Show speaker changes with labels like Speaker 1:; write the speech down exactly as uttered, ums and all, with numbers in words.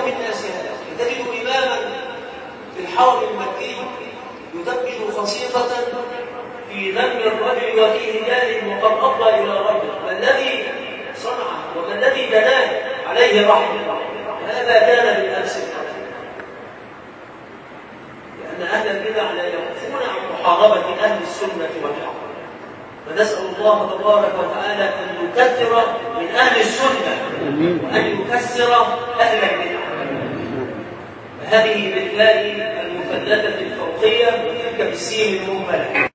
Speaker 1: الناس هذا. تجد إماما في الحرم المكي يدبر خصيصة في ذم الرجل وفي رجال وقد أفضى إلى رجل، ما الذي صنعه وما الذي بناه عليه رحمه؟ هذا كان بالأمس القديم، لأن أهل البدع لا يقفون عن محاربة أهل السنة والجماعة، فنسأل الله تبارك وتعالى أن يكثر من أهل السنة وأن يكسر أهل البدع. هذه بالتالي المثلثة الفوقية وتلك بالسين المهملة.